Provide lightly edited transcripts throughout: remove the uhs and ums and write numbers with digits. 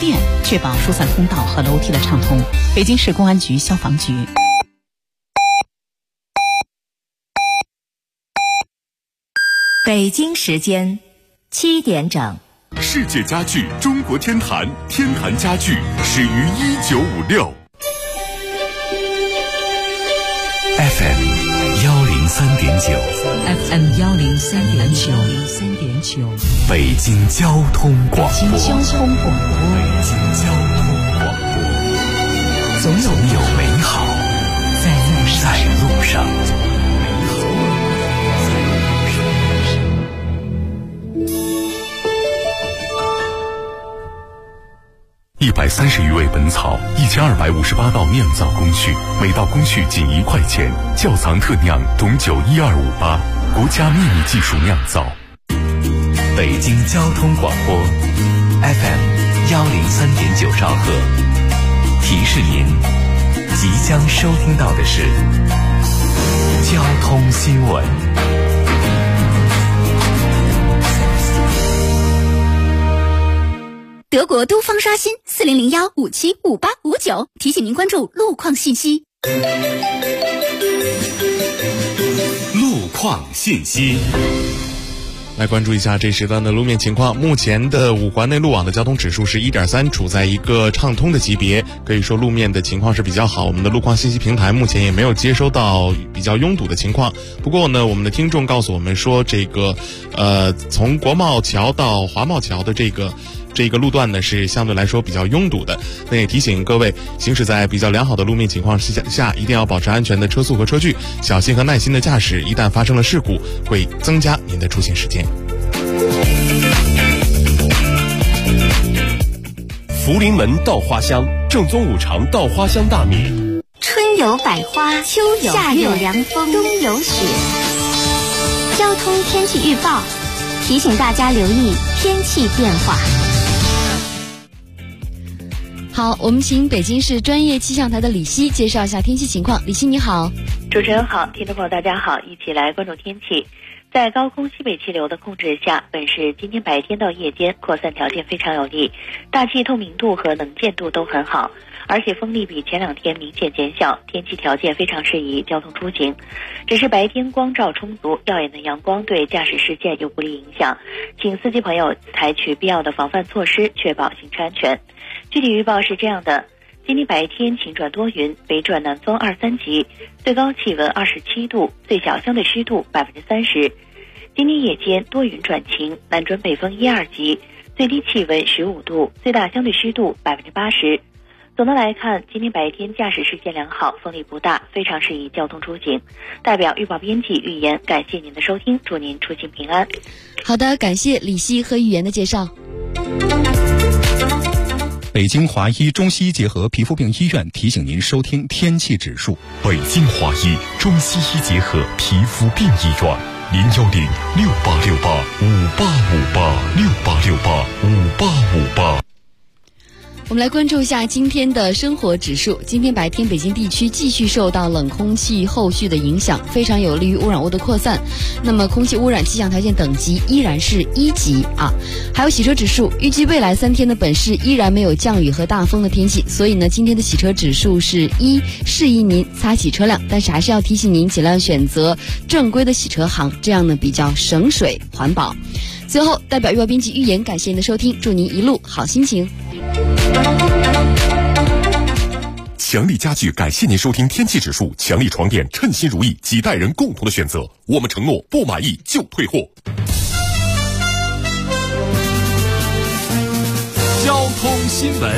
电，确保疏散通道和楼梯的畅通。北京市公安局消防局。 北京时间7点整。 世界家具中国天坛，天坛家具始于1956。FM 103.9 FM 103.9 北京交通广播。 北京交通广播，总有美好在路上。 130余味本草，1258道酿造工序，每道工序仅1块钱。窖藏特酿董酒12588，国家秘密技术酿造。 北京交通广播 FM 103.9兆赫，提示您即将收听到的是交通新闻。 德国都方刷新4001575859，提醒您关注路况信息。 路况信息。 来关注一下这时段的路面情况。目前的五环内路网的交通指数是 1.3， 处在一个畅通的级别，可以说路面的情况是比较好。我们的路况信息平台目前也没有接收到比较拥堵的情况。不过呢，我们的听众告诉我们说，这个从国贸桥到华贸桥的这个路段呢是相对来说比较拥堵的。那也提醒各位，行驶在比较良好的路面情况下，一定要保持安全的车速和车距，小心和耐心的驾驶，一旦发生了事故，会增加您的出行时间。 福临门稻花香，正宗五常稻花香大米。 春有百花，秋有夏有凉风，冬有雪。交通天气预报提醒大家留意天气变化。 好，我们请北京市专业气象台的李希介绍一下天气情况。李希你好。 主持人好，听众朋友大家好，一起来关注天气。在高空西北气流的控制下，本市今天白天到夜间扩散条件非常有利，大气透明度和能见度都很好，而且风力比前2天明显减小，天气条件非常适宜交通出行。只是白天光照充足，耀眼的阳光对驾驶视线有不利影响，请司机朋友采取必要的防范措施，确保行车安全。具体预报是这样的：今天白天晴转多云，北转南风2-3级，最高气温27度，最小相对湿度30%。今天夜间多云转晴，南转北风1-2级，最低气温15度，最大相对湿度80%。总的来看，今天白天驾驶视线良好，风力不大，非常适宜交通出行。代表预报编辑预言，感谢您的收听，祝您出行平安。 好的，感谢李希和预言的介绍。 北京华医中西医结合皮肤病医院提醒您收听天气指数。 北京华医中西医结合皮肤病医院，010-6868-5858，6868-5858。 我们来关注一下今天的生活指数。今天白天北京地区继续受到冷空气后续的影响，非常有利于污染物的扩散。那么空气污染气象条件等级依然是1级啊。还有洗车指数，预计未来3天的本市依然没有降雨和大风的天气，所以呢，今天的洗车指数是1，适宜您擦洗车辆，但是还是要提醒您尽量选择正规的洗车行，这样呢比较省水环保。最后，代表预报编辑预言，感谢您的收听，祝您一路好心情。 强力家具感谢您收听天气指数，强力床垫称心如意，几代人共同的选择，我们承诺不满意就退货。 交通新闻。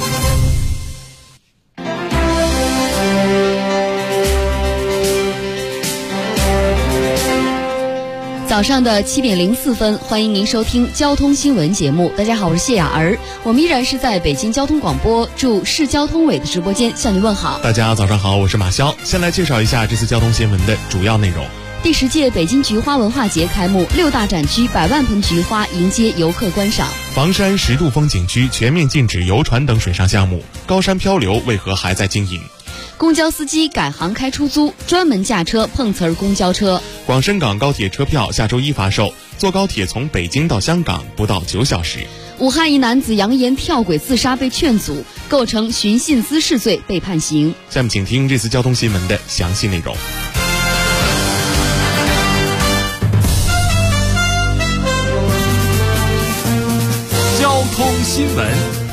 早上的7点04分，欢迎您收听交通新闻节目。大家好，我是谢雅儿，我们依然是在北京交通广播驻市交通委的直播间向您问好。 大家早上好，我是马潇。先来介绍一下这次交通新闻的主要内容。 第10届北京菊花文化节开幕，6大展区100万盆菊花迎接游客观赏。 房山10渡风景区全面禁止游船等水上项目，高山漂流为何还在经营？ 公交司机改行开出租，专门驾车碰瓷儿公交车。 广深港高铁车票下周1发售， 坐高铁从北京到香港不到9小时。 武汉一男子扬言跳轨自杀被劝阻，构成寻衅滋事罪被判刑。 下面请听这次交通新闻的详细内容。 交通新闻。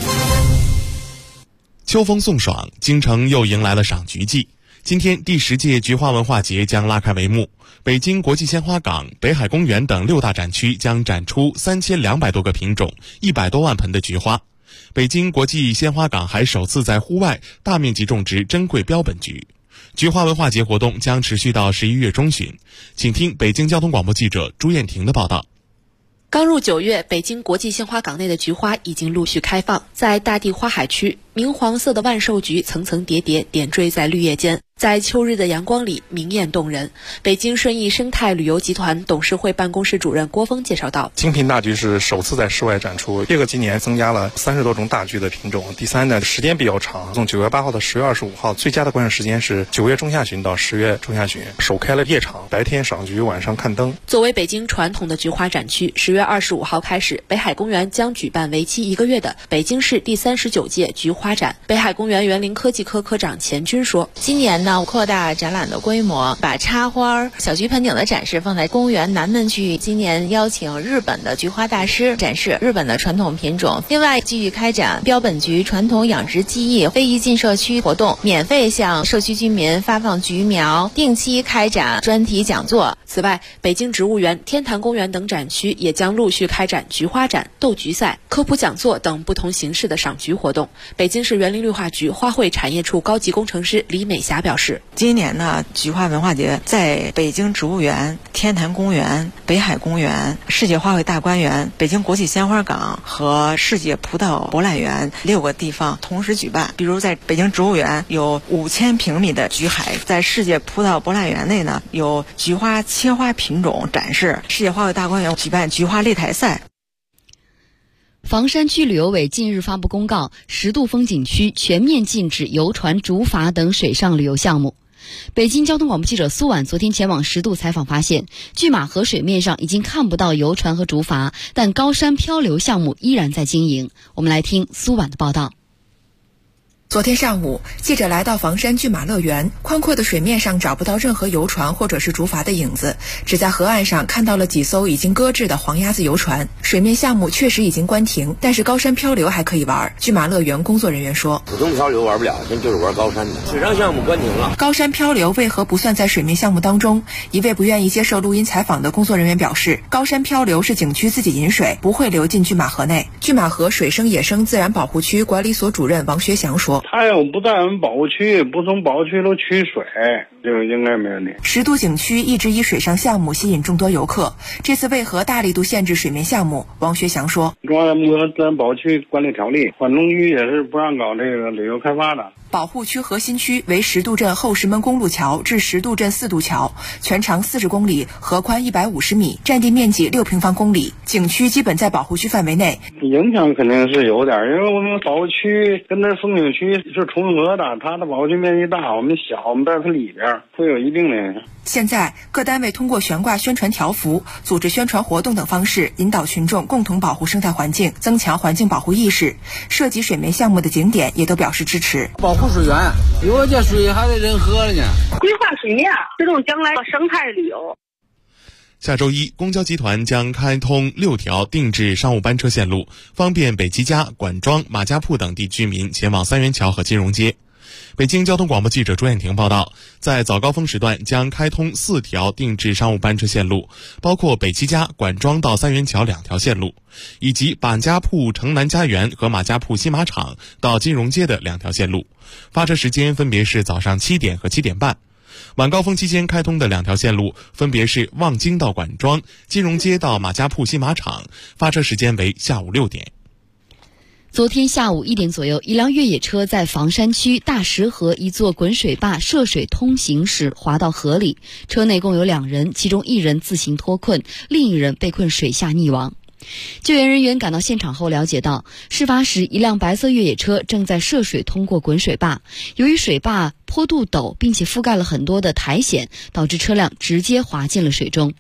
秋风送爽，京城又迎来了赏菊季。今天第10届菊花文化节将拉开帷幕，北京国际鲜花港、北海公园等6大展区将展出3200多个品种、100多万盆的菊花。北京国际鲜花港还首次在户外大面积种植珍贵标本菊。菊花文化节活动将持续到11月中旬。请听北京交通广播记者朱艳婷的报道。 刚入9月，北京国际鲜花港内的菊花已经陆续开放。在大地花海区，明黄色的万寿菊层层叠叠点缀在绿叶间，在秋日的阳光里明艳动人。北京顺义生态旅游集团董事会办公室主任郭峰介绍道： 精品大菊是首次在室外展出，这个今年增加了30多种大菊的品种。第三呢，时间比较长，从9月8号到10月25号，最佳的观赏时间是9月中下旬到10月中下旬，首开了夜场，白天赏菊，晚上看灯。 作为北京传统的菊花展区，10月25号开始，北海公园将举办为期1个月的北京市第39届菊花展。北海公园园林科技科科长钱军说： 今年呢，扩大展览的规模，把插花、小菊盆景的展示放在公园南门区域。今年邀请日本的菊花大师展示日本的传统品种。另外，继续开展标本菊传统养殖技艺非遗进社区活动，免费向社区居民发放菊苗，定期开展专题讲座。 此外，北京植物园、天坛公园等展区也将陆续开展菊花展、斗菊赛、科普讲座等不同形式的赏菊活动。北京市园林绿化局花卉产业处高级工程师李美霞表示： 今年呢，菊花文化节在北京植物园、天坛公园、北海公园、世界花卉大观园、北京国际鲜花港和世界葡萄博览园6个地方同时举办。比如在北京植物园有5000平米的菊海，在世界葡萄博览园内呢有菊花切花品种展示，世界花卉大观园举办菊花擂台赛。 房山区旅游委近日发布公告，10渡风景区全面禁止游船、竹筏等水上旅游项目。北京交通广播记者苏婉昨天前往10渡采访发现，拒马河水面上已经看不到游船和竹筏，但高山漂流项目依然在经营。我们来听苏婉的报道。 昨天上午，记者来到房山拒马乐园，宽阔的水面上找不到任何游船或者是竹筏的影子，只在河岸上看到了几艘已经搁置的黄鸭子游船。水面项目确实已经关停，但是高山漂流还可以玩。拒马乐园工作人员说： 普通漂流玩不了，现在就是玩高山的。水上项目关停了。 高山漂流为何不算在水面项目当中？一位不愿意接受录音采访的工作人员表示，高山漂流是景区自己引水，不会流进拒马河内。拒马河水生野生自然保护区管理所主任王学祥说： 他要不在我们保护区，不从保护区都取水，就应该没问题。 10渡景区一直以水上项目吸引众多游客，这次为何大力度限制水面项目？王学祥说： 中央自然保护区管理条例，环中区也是不让搞这个旅游开发的。 保护区核心区为10渡镇后石门公路桥至10渡镇4渡桥，全长40公里，河宽150米，占地面积6平方公里。景区基本在保护区范围内， 影响肯定是有点，因为我们保护区跟那风景区是重合的，它的保护区面积大，我们小，我们在它里边会有一定的影响。 现在各单位通过悬挂宣传条幅、组织宣传活动等方式，引导群众共同保护生态环境，增强环境保护意识。涉及水面项目的景点也都表示支持。 保护水源，有这水还得人喝了呢。 规划水面，推动将来的生态旅游。 下周一，公交集团将开通6条定制商务班车线路，方便北七家、管庄、马家铺等地居民前往三元桥和金融街。北京交通广播记者朱艳婷报道，在早高峰时段将开通4条定制商务班车线路，包括北七家、管庄到三元桥2条线路，以及马家铺城南家园和马家铺新马场到金融街的2条线路，发车时间分别是早上7点和7点半。晚高峰期间开通的2条线路分别是望京到管庄、金融街到马家铺新马场，发车时间为下午6点。 昨天下午1点左右，一辆越野车在房山区大石河一座滚水坝涉水通行时滑到河里，车内共有2人，其中1人自行脱困，另1人被困水下溺亡。救援人员赶到现场后了解到，事发时一辆白色越野车正在涉水通过滚水坝，由于水坝坡度陡，并且覆盖了很多的苔藓，导致车辆直接滑进了水中。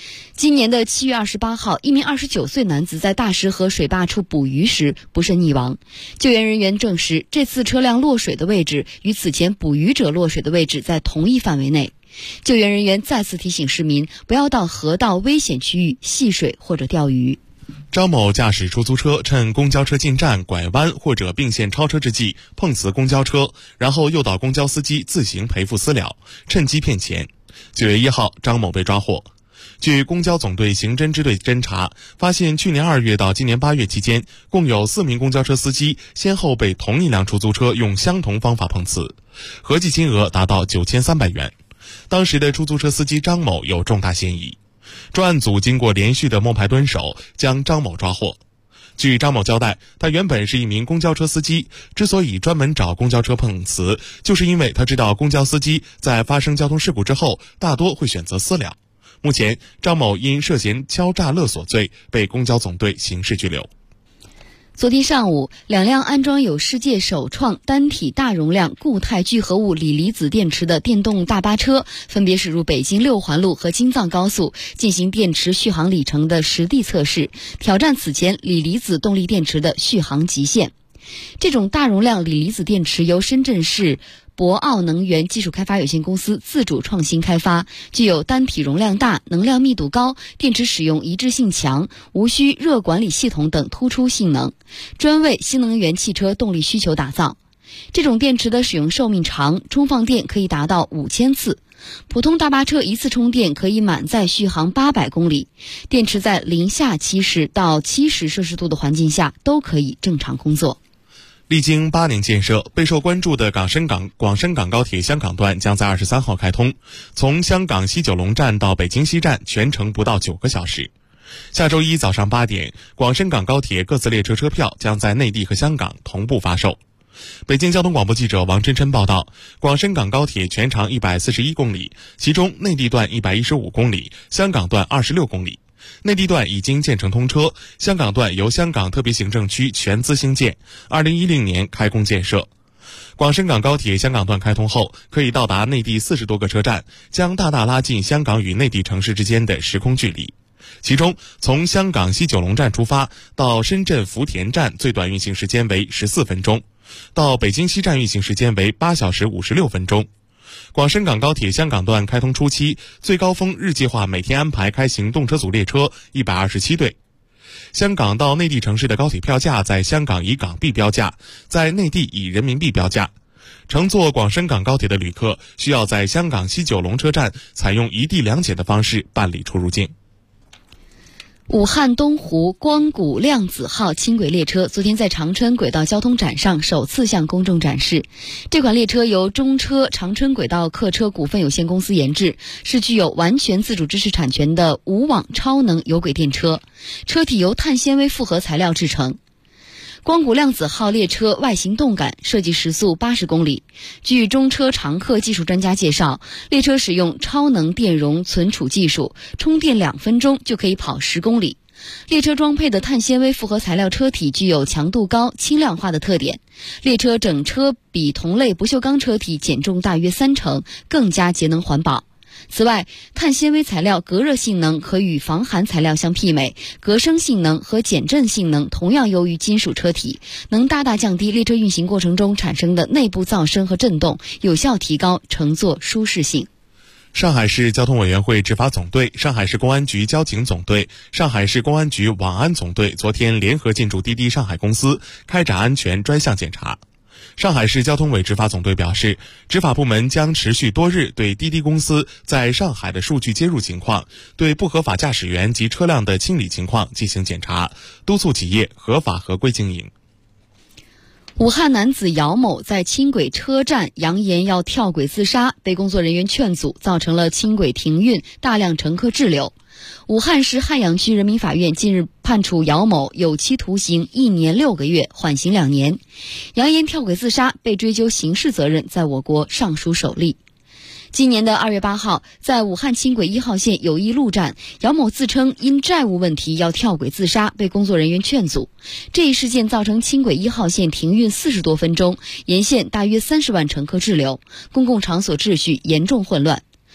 今年的7月28号，一名29岁男子在大石河水坝处捕鱼时不慎溺亡。救援人员证实，这次车辆落水的位置与此前捕鱼者落水的位置在同一范围内。救援人员再次提醒市民不要到河道危险区域戏水或者钓鱼。 张某驾驶出租车，趁公交车进站、拐弯或者并线超车之际碰瓷公交车，然后诱导公交司机自行赔付私了，趁机骗钱。9月1号，张某被抓获。据公交总队刑侦支队侦查，发现去年2月到今年8月期间，共有4名公交车司机先后被同一辆出租车用相同方法碰瓷，合计金额达到9300元。当时的出租车司机张某有重大嫌疑。专案组经过连续的摸排蹲守，将张某抓获。据张某交代，他原本是一名公交车司机，之所以专门找公交车碰瓷，就是因为他知道公交司机在发生交通事故之后，大多会选择私了。目前，张某因涉嫌敲诈勒索罪被公交总队刑事拘留。 昨天上午，2辆安装有世界首创单体大容量固态聚合物锂离子电池的电动大巴车，分别驶入北京6环路和京藏高速，进行电池续航里程的实地测试，挑战此前锂离子动力电池的续航极限。这种大容量锂离子电池由深圳市博奥能源技术开发有限公司自主创新开发，具有单体容量大、能量密度高、电池使用一致性强、无需热管理系统等突出性能，专为新能源汽车动力需求打造。这种电池的使用寿命长，充放电可以达到5000次。普通大巴车一次充电可以满载续航800公里，电池在零下70到70摄氏度的环境下都可以正常工作。 历经8年建设，备受关注的广深港高铁香港段将在23号开通，从香港西九龙站到北京西站全程不到9个小时。下周一早上8点，广深港高铁各自列车车票将在内地和香港同步发售。北京交通广播记者王真真报道，广深港高铁全长141公里，其中内地段115公里，香港段26公里。内地段已经建成通车，香港段由香港特别行政区全资兴建，2010年开工建设。广深港高铁香港段开通后，可以到达内地40多个车站，将大大拉近香港与内地城市之间的时空距离。其中，从香港西九龙站出发到深圳福田站最短运行时间为14分钟，到北京西站运行时间为8小时56分钟。广深港高铁香港段开通初期，最高峰日计划每天安排开行动车组列车127对。香港到内地城市的高铁票价在香港以港币标价，在内地以人民币标价。乘坐广深港高铁的旅客需要在香港西九龙车站采用一地两检的方式办理出入境。 武汉东湖光谷量子号轻轨列车昨天在长春轨道交通展上首次向公众展示。这款列车由中车长春轨道客车股份有限公司研制，是具有完全自主知识产权的无网超能有轨电车，车体由碳纤维复合材料制成。光谷量子号列车外形动感，设计时速80公里。据中车常客技术专家介绍，列车使用超能电容存储技术，充电2分钟就可以跑10公里。列车装配的碳纤维复合材料车体具有强度高、轻量化的特点。列车整车比同类不锈钢车体减重大约30%，更加节能环保。此外，碳纤维材料隔热性能可与防寒材料相媲美，隔声性能和减震性能同样优于金属车体，能大大降低列车运行过程中产生的内部噪声和震动，有效提高乘坐舒适性。 上海市交通委员会执法总队、上海市公安局交警总队、上海市公安局网安总队昨天联合进驻滴滴上海公司，开展安全专项检查。上海市交通委执法总队表示，执法部门将持续多日对滴滴公司在上海的数据接入情况、对不合法驾驶员及车辆的清理情况进行检查，督促企业合法合规经营。 武汉男子姚某在轻轨车站扬言要跳轨自杀，被工作人员劝阻，造成了轻轨停运，大量乘客滞留。武汉市汉阳区人民法院近日判处姚某有期徒刑1年6个月，缓刑2年。扬言跳轨自杀被追究刑事责任，在我国尚属首例。今年的2月8号，在武汉轻轨1号线友谊路站，姚某自称因债务问题要跳轨自杀，被工作人员劝阻。这一事件造成轻轨1号线停运40多分钟，沿线大约30万乘客滞留，公共场所秩序严重混乱。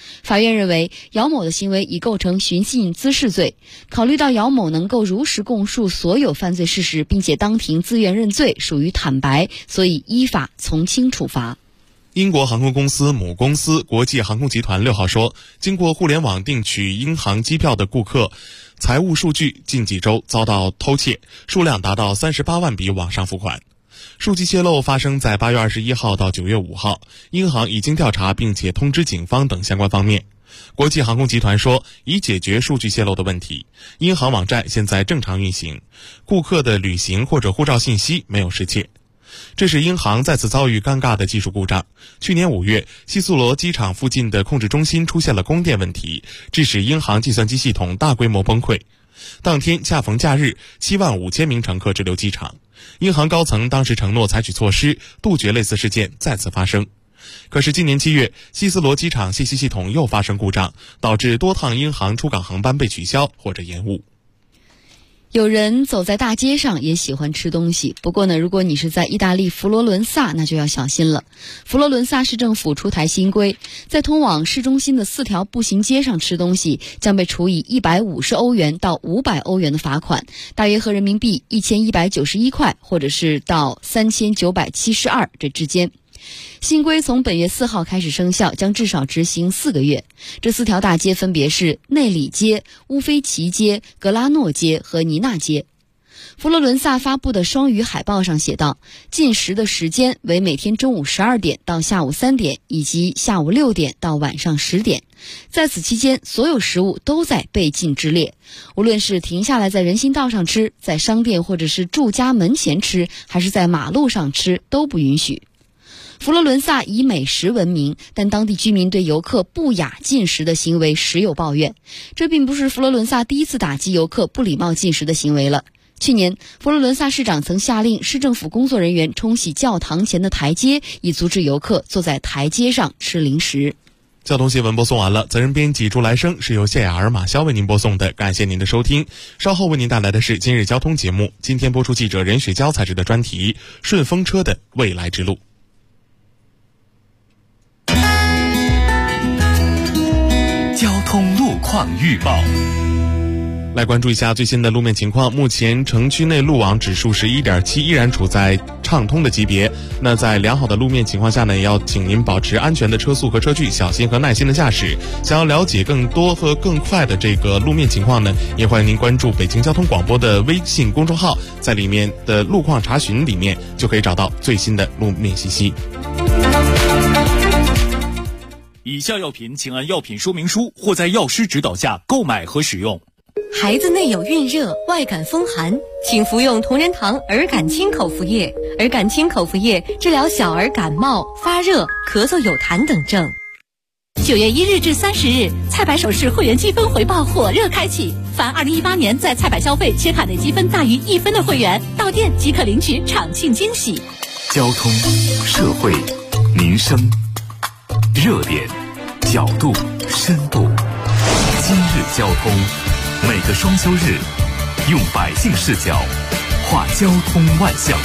法院认为姚某的行为已构成寻衅滋事罪，考虑到姚某能够如实供述所有犯罪事实，并且当庭自愿认罪，属于坦白，所以依法从轻处罚。 英国航空公司母公司国际航空集团6号说，经过互联网订取英航机票的顾客财务数据近几周遭到偷窃，数量达到38万笔网上付款。数据泄露发生在8月21号到9月5号，英航已经调查并且通知警方等相关方面。国际航空集团说，已解决数据泄露的问题，英航网站现在正常运行，顾客的旅行或者护照信息没有失窃。这是英航再次遭遇尴尬的技术故障。去年5月，希斯罗机场附近的控制中心出现了供电问题，致使英航计算机系统大规模崩溃。当天恰逢假日，7万5千名乘客滞留机场。英航高层当时承诺采取措施，杜绝类似事件再次发生。可是今年7月，希斯罗机场信息系统又发生故障，导致多趟英航出港航班被取消或者延误。 有人走在大街上也喜欢吃东西，不过呢，如果你是在意大利佛罗伦萨，那就要小心了。佛罗伦萨市政府出台新规，在通往市中心的4条步行街上吃东西将被处以150欧元到500欧元的罚款，大约合人民币1191块，或者是到3972这之间。新规从本月4号开始生效，将至少执行4个月。这4条大街分别是内里街、乌菲齐街、格拉诺街和尼纳街。佛罗伦萨发布的双语海报上写道，禁食的时间为每天中午12点到下午3点，以及下午6点到晚上10点。在此期间，所有食物都在被禁之列，无论是停下来在人行道上吃，在商店或者是住家门前吃，还是在马路上吃，都不允许。佛罗伦萨以美食闻名，但当地居民对游客不雅进食的行为时有抱怨。这并不是佛罗伦萨第一次打击游客不礼貌进食的行为了。去年，佛罗伦萨市长曾下令市政府工作人员冲洗教堂前的台阶，以阻止游客坐在台阶上吃零食。 交通新闻播送完了，责任编辑朱来生是由谢雅儿、马潇为您播送的，感谢您的收听。稍后为您带来的是今日交通节目，今天播出记者任雪娇采制的专题《顺风车的未来之路》。 交通路况预报， 来关注一下最新的路面情况。目前城区内路网指数是 1.7， 依然处在畅通的级别。那在良好的路面情况下呢，也要请您保持安全的车速和车距，小心和耐心的驾驶。想要了解更多和更快的这个路面情况呢，也欢迎您关注北京交通广播的微信公众号，在里面的路况查询里面就可以找到最新的路面信息。 以下药品请按药品说明书或在药师指导下购买和使用。 孩子内有孕热、外感风寒，请服用同仁堂儿感清口服液。儿感清口服液治疗小儿感冒、发热、咳嗽有痰等症。9月1日至30日，菜百首饰会员积分回报火热开启，凡2018年在菜百消费且卡内积分大于1分的会员，到店即可领取场庆惊喜。 交通、社会、民生。热点、角度、深度，今日交通，每个双休日，用百姓视角画交通万象。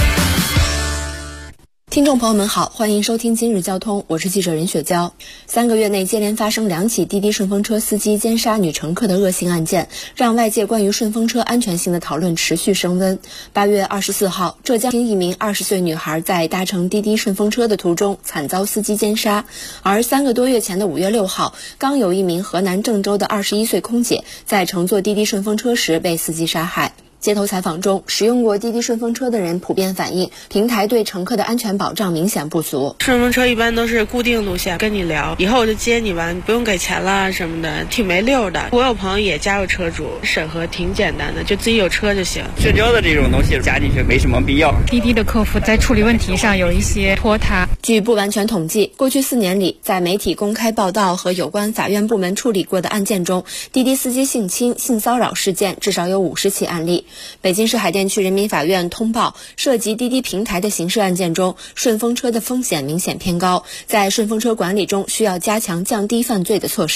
听众朋友们好，欢迎收听今日交通，我是记者任雪娇。3个月内接连发生2起滴滴顺风车司机奸杀女乘客的恶性案件，让外界关于顺风车安全性的讨论持续升温。8月24号，浙江一名20岁女孩在搭乘滴滴顺风车的途中惨遭司机奸杀，而3个多月前的5月6号，刚有一名河南郑州的21岁空姐在乘坐滴滴顺风车时被司机杀害。街头采访中，使用过滴滴顺风车的人普遍反映，平台对乘客的安全保障明显不足。 顺风车一般都是固定路线，跟你聊，以后我就接你吧，你不用给钱了什么的，挺没溜的。我有朋友也加入车主，审核挺简单的，就自己有车就行。 社交的这种东西加进去没什么必要。 滴滴的客服在处理问题上有一些拖沓。 据不完全统计，过去4年里，在媒体公开报道和有关法院部门处理过的案件中，滴滴司机性侵、性骚扰事件至少有50起案例。北京市海淀区人民法院通报，涉及滴滴平台的刑事案件中，顺风车的风险明显偏高，在顺风车管理中需要加强降低犯罪的措施。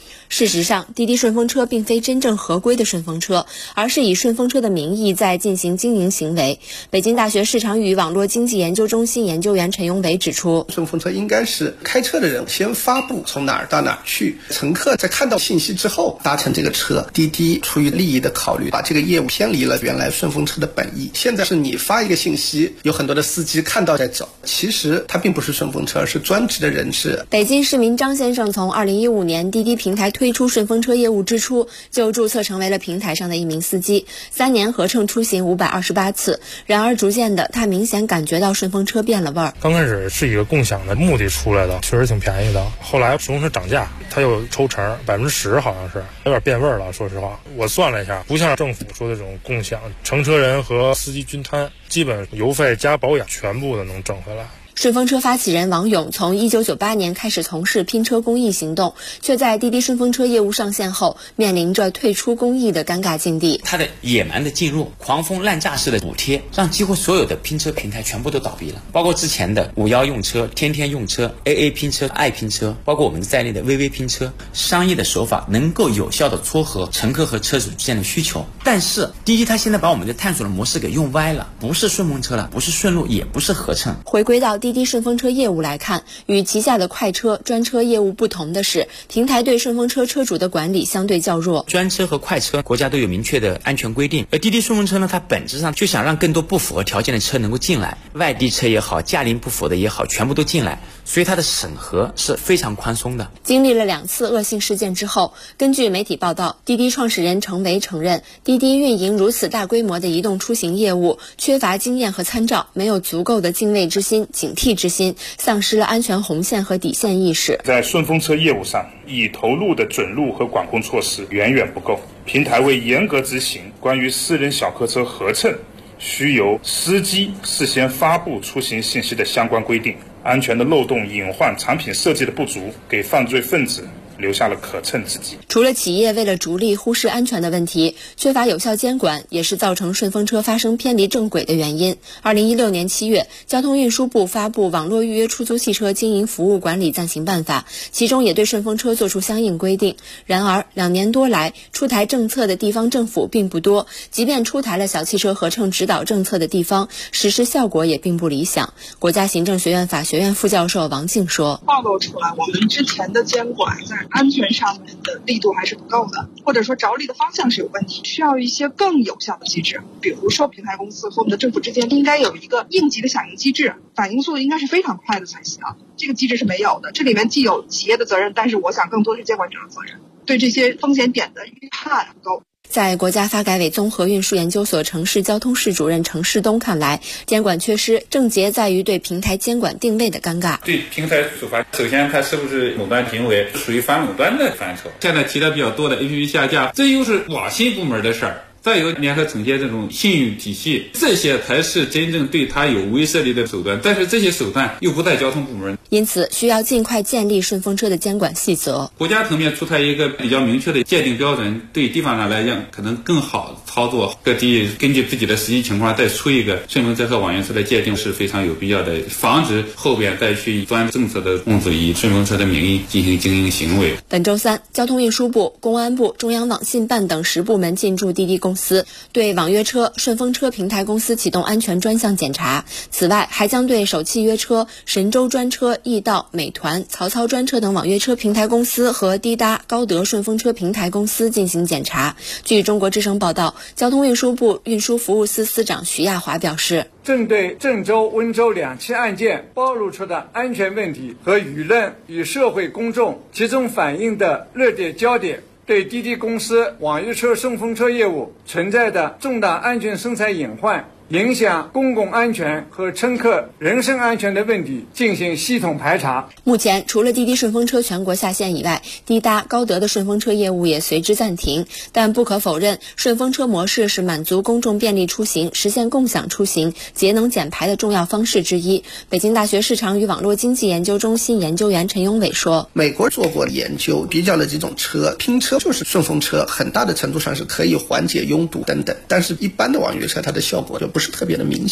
事实上，滴滴顺风车并非真正合规的顺风车，而是以顺风车的名义在进行经营行为。北京大学市场与网络经济研究中心研究员陈永伟指出， 顺风车应该是开车的人先发布从哪儿到哪儿去，乘客在看到信息之后搭乘这个车。滴滴出于利益的考虑，把这个业务偏离了原来顺风车的本意。现在是你发一个信息，有很多的司机看到在走，其实它并不是顺风车，而是专职的人士。 北京市民张先生从2015年滴滴平台推出顺风车业务之初，就注册成为了平台上的一名司机，3年合乘出行528次。然而逐渐的，他明显感觉到顺风车变了味儿。 刚开始是一个共享的目的出来的，确实挺便宜的。后来顺风车涨价，它有抽成10%，好像是有点变味儿了。说实话，我算了一下，不像政府说的这种共享，乘车人和司机均摊，基本油费加保养全部的能挣回来。 顺风车发起人王勇从1998年开始从事拼车公益行动，却在滴滴顺风车业务上线后面临着退出公益的尴尬境地。 它的野蛮的进入，狂风滥驾式的补贴，让几乎所有的拼车平台全部都倒闭了，包括之前的51用车、天天用车、AA 拼车、爱拼车，包括我们在内的微微拼车，商业的手法能够有效的撮合乘客和车主之间的需求。但是滴滴它现在把我们的探索的模式给用歪了，不是顺风车了，不是顺路，也不是合乘。 回归到滴滴顺风车业务来看，与旗下的快车、专车业务不同的是，平台对顺风车车主的管理相对较弱。 专车和快车国家都有明确的安全规定，而滴滴顺风车呢，它本质上就想让更多不符合条件的车能够进来，外地车也好，驾龄不符的也好，全部都进来，所以它的审核是非常宽松的。 经历了2次恶性事件之后，根据媒体报道，滴滴创始人程维承认，滴滴运营如此大规模的移动出行业务，缺乏经验和参照，没有足够的敬畏之心、警惕之心，丧失了安全红线和底线意识。 在顺风车业务上，已投入的准入和管控措施远远不够，平台为严格执行关于私人小客车合乘需由司机事先发布出行信息的相关规定，安全的漏洞隐患、产品设计的不足，给犯罪分子留下了可乘之机。 除了企业为了逐利忽视安全的问题，缺乏有效监管也是造成顺风车发生偏离正轨的原因。2016年7月，交通运输部发布《网络预约出租汽车经营服务管理暂行办法》，其中也对顺风车作出相应规定。然而2年多来，出台政策的地方政府并不多，即便出台了小汽车合乘指导政策的地方，实施效果也并不理想。国家行政学院法学院副教授王静说， 暴露出来我们之前的监管在安全上面的力度还是不够的，或者说着力的方向是有问题，需要一些更有效的机制。比如说平台公司和我们的政府之间应该有一个应急的响应机制，反应速度应该是非常快的才行。这个机制是没有的，这里面既有企业的责任，但是我想更多是监管者的责任，对这些风险点的预判不够。 在国家发改委综合运输研究所城市交通室主任程世东看来，监管缺失症结在于对平台监管定位的尴尬。 对平台处罚，首先它是不是垄断行为，属于反垄断的范畴。现在提的比较多的 APP 下架，这又是网信部门的事儿。再有联合惩戒这种信誉体系，这些才是真正对他有威慑力的手段，但是这些手段又不在交通部门， 因此需要尽快建立顺风车的监管细则。 国家层面出台一个比较明确的界定标准，对地方上来讲可能更好操作。各地根据自己的实际情况再出一个顺风车和网约车的界定是非常有必要的，防止后边再去钻政策的空子，以顺风车的名义进行经营行为。 本周3，交通运输部、公安部、中央网信办等10部门进驻滴滴公司，对网约车、顺风车平台公司启动安全专项检查。此外，还将对首汽约车、神州专车、易到、美团、曹操专车等网约车平台公司和滴答、高德顺风车平台公司进行检查。据中国之声报道，交通运输部运输服务司司长徐亚华表示， 针对郑州、温州2起案件暴露出的安全问题和舆论与社会公众集中反映的热点焦点，对滴滴公司网约车、顺风车业务存在的重大安全生产隐患，影响公共安全和乘客人身安全的问题进行系统排查。 目前，除了滴滴顺风车全国下线以外，滴答、高德的顺风车业务也随之暂停。但不可否认，顺风车模式是满足公众便利出行、实现共享出行、节能减排的重要方式之一。北京大学市场与网络经济研究中心研究员陈永伟说， 美国做过研究，比较了几种车，拼车就是顺风车，很大的程度上是可以缓解拥堵等等，但是一般的网约车它的效果就不是特别的明显。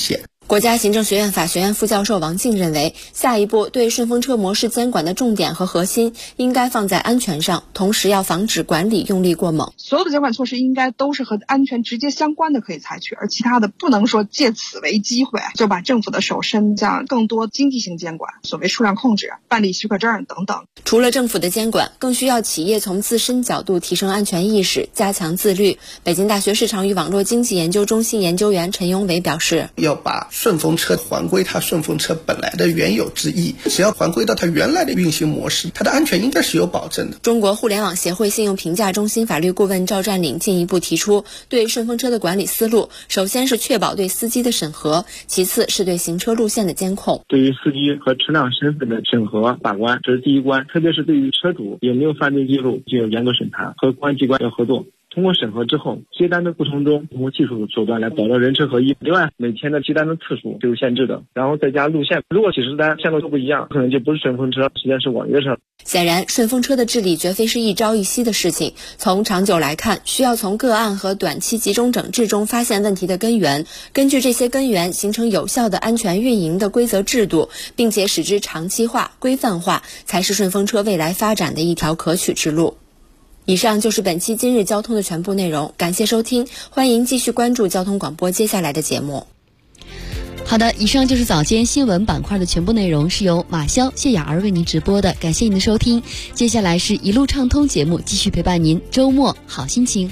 国家行政学院法学院副教授王静认为，下一步对顺风车模式监管的重点和核心应该放在安全上，同时要防止管理用力过猛。 所有的监管措施应该都是和安全直接相关的可以采取，而其他的不能说借此为机会就把政府的手伸向更多经济性监管，所谓数量控制、办理许可证等等。 除了政府的监管，更需要企业从自身角度提升安全意识，加强自律。北京大学市场与网络经济研究中心研究员陈永伟表示， 要把顺风车还归它顺风车本来的原有之意，只要还归到它原来的运行模式，它的安全应该是有保证的。 中国互联网协会信用评价中心法律顾问赵占领进一步提出，对顺风车的管理思路，首先是确保对司机的审核，其次是对行车路线的监控。 对于司机和车辆身份的审核把关，这是第一关，特别是对于车主有没有犯罪记录，就要严格审查，和公安机关要合作。通过审核之后，接单的过程中通过技术手段来保证人车合一。另外，每天的接单的次数是有限制的，然后再加路线。如果几十单线路都不一样，可能就不是顺风车，实际上是网约车。 显然，顺风车的治理绝非是一朝一夕的事情。从长久来看，需要从个案和短期集中整治中发现问题的根源，根据这些根源形成有效的安全运营的规则制度，并且使之长期化、规范化，才是顺风车未来发展的一条可取之路。以上就是本期今日交通的全部内容，感谢收听，欢迎继续关注交通广播接下来的节目。 好的，以上就是早间新闻板块的全部内容，是由马潇、谢雅儿为您直播的，感谢您的收听。接下来是一路畅通节目，继续陪伴您，周末好心情。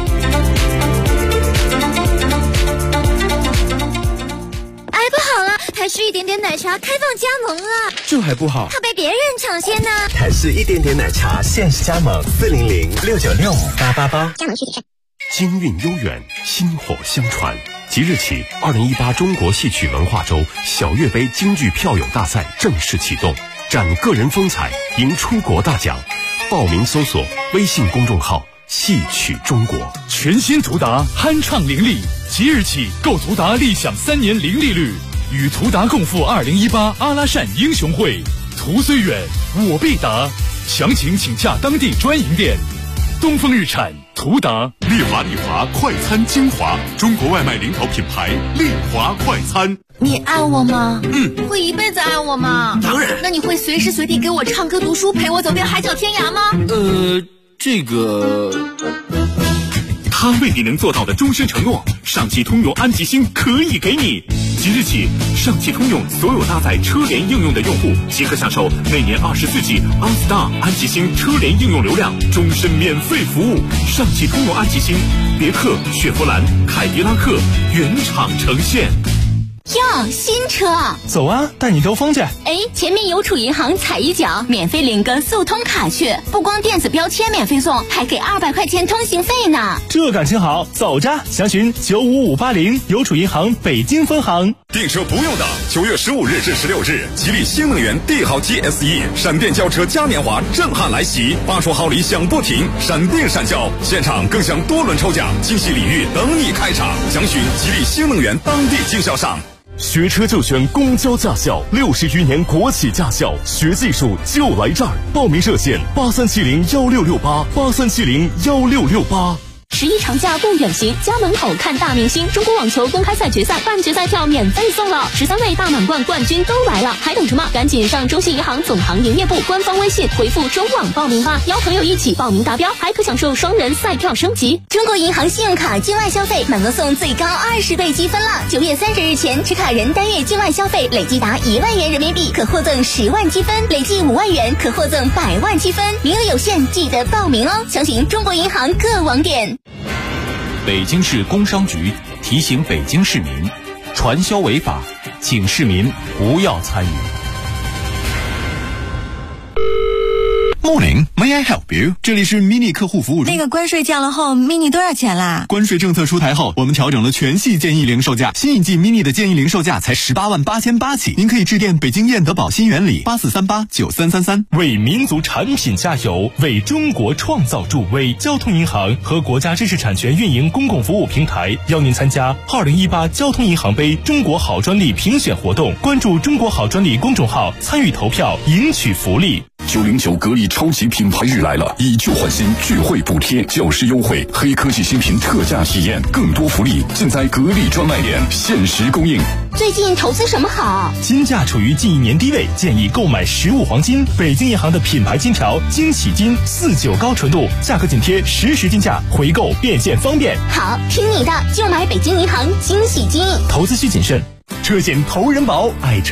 台式一点点奶茶开放加盟了， 这还不好， 怕被别人抢先呢。 台式一点点奶茶限时加盟，400-696-5888， 加盟需谨慎。 京韵悠远，薪火相传。即日起，2018中国戏曲文化周小岳杯京剧票友大赛正式启动，展个人风采，赢出国大奖。报名搜索微信公众号戏曲中国。 全新途达酣畅伶俐，即日起购途达立享3年零利率。与途达共赴2018阿拉善英雄会，途虽远，我必达。详情请洽当地专营店。东风日产，途达。 丽华快餐精华，中国外卖领导品牌，丽华快餐。 你爱我吗？会一辈子爱我吗？ 当然。 那你会随时随地给我唱歌读书，陪我走遍海角天涯吗？ 这个。他为你能做到的终身承诺，上汽通用安吉星可以给你。即日起，上汽通用所有搭载车联应用的用户即可享受每年24G OnStar 安吉星车联应用流量，终身免费服务。上汽通用安吉星，别克、雪佛兰、凯迪拉克原厂呈现。 哟，新车， 走啊，带你兜风去。 前面邮储银行踩一脚，免费领个速通卡去，不光电子标签免费送，还给200块钱通行费呢。 这感情好，走着，详询95580邮储银行北京分行。 订车不用等，9月15日至16日，吉利新能源帝豪 GSE 闪电轿车嘉年华震撼来袭，8重好礼响不停，闪电闪轿，现场更享多轮抽奖，惊喜礼遇等你开场。详询吉利新能源当地经销商。学车就选公交驾校，60余年国企驾校，学技术就来这儿。报名热线83701668，83701668。 11长假不远行，家门口看大明星。中国网球公开赛决赛半决赛票免费送了，13位大满贯冠军都来了，还等什么？赶紧上中信银行总行营业部官方微信回复中网报名吧，邀朋友一起报名达标，还可享受双人赛票升级。中国银行信用卡境外消费满额送最高20倍积分了，9月30日前持卡人单月境外消费累计达1万元人民币可获赠10万积分，累计5万元可获赠100万积分，名额有限，记得报名哦。详询中国银行各网点。 北京市工商局提醒北京市民，传销违法，请市民不要参与。 Morning, may I help you？ 这里是 mini 客户服务中。 那个关税降了后 ，mini 多少钱啦？ 关税政策出台后，我们调整了全系建议零售价，新一季 mini 的建议零售价才188800起。您可以致电北京燕德宝新源里84389333。 为民族产品加油，为中国创造助威。交通银行和国家知识产权运营公共服务平台邀您参加2018交通银行杯中国好专利评选活动，关注中国好专利公众号，参与投票，赢取福利。 909格力超级品牌日来了，以旧换新，聚会补贴，教师优惠，黑科技新品特价体验，更多福利尽在格力专卖店，限时供应。 最近投资什么好？ 金价处于近1年低位，建议购买实物黄金。北京银行的品牌金条惊喜金49高纯度，价格紧贴实时金价，回购变现方便。 好，听你的，就买北京银行惊喜金。 投资需谨慎。车险投人保，爱车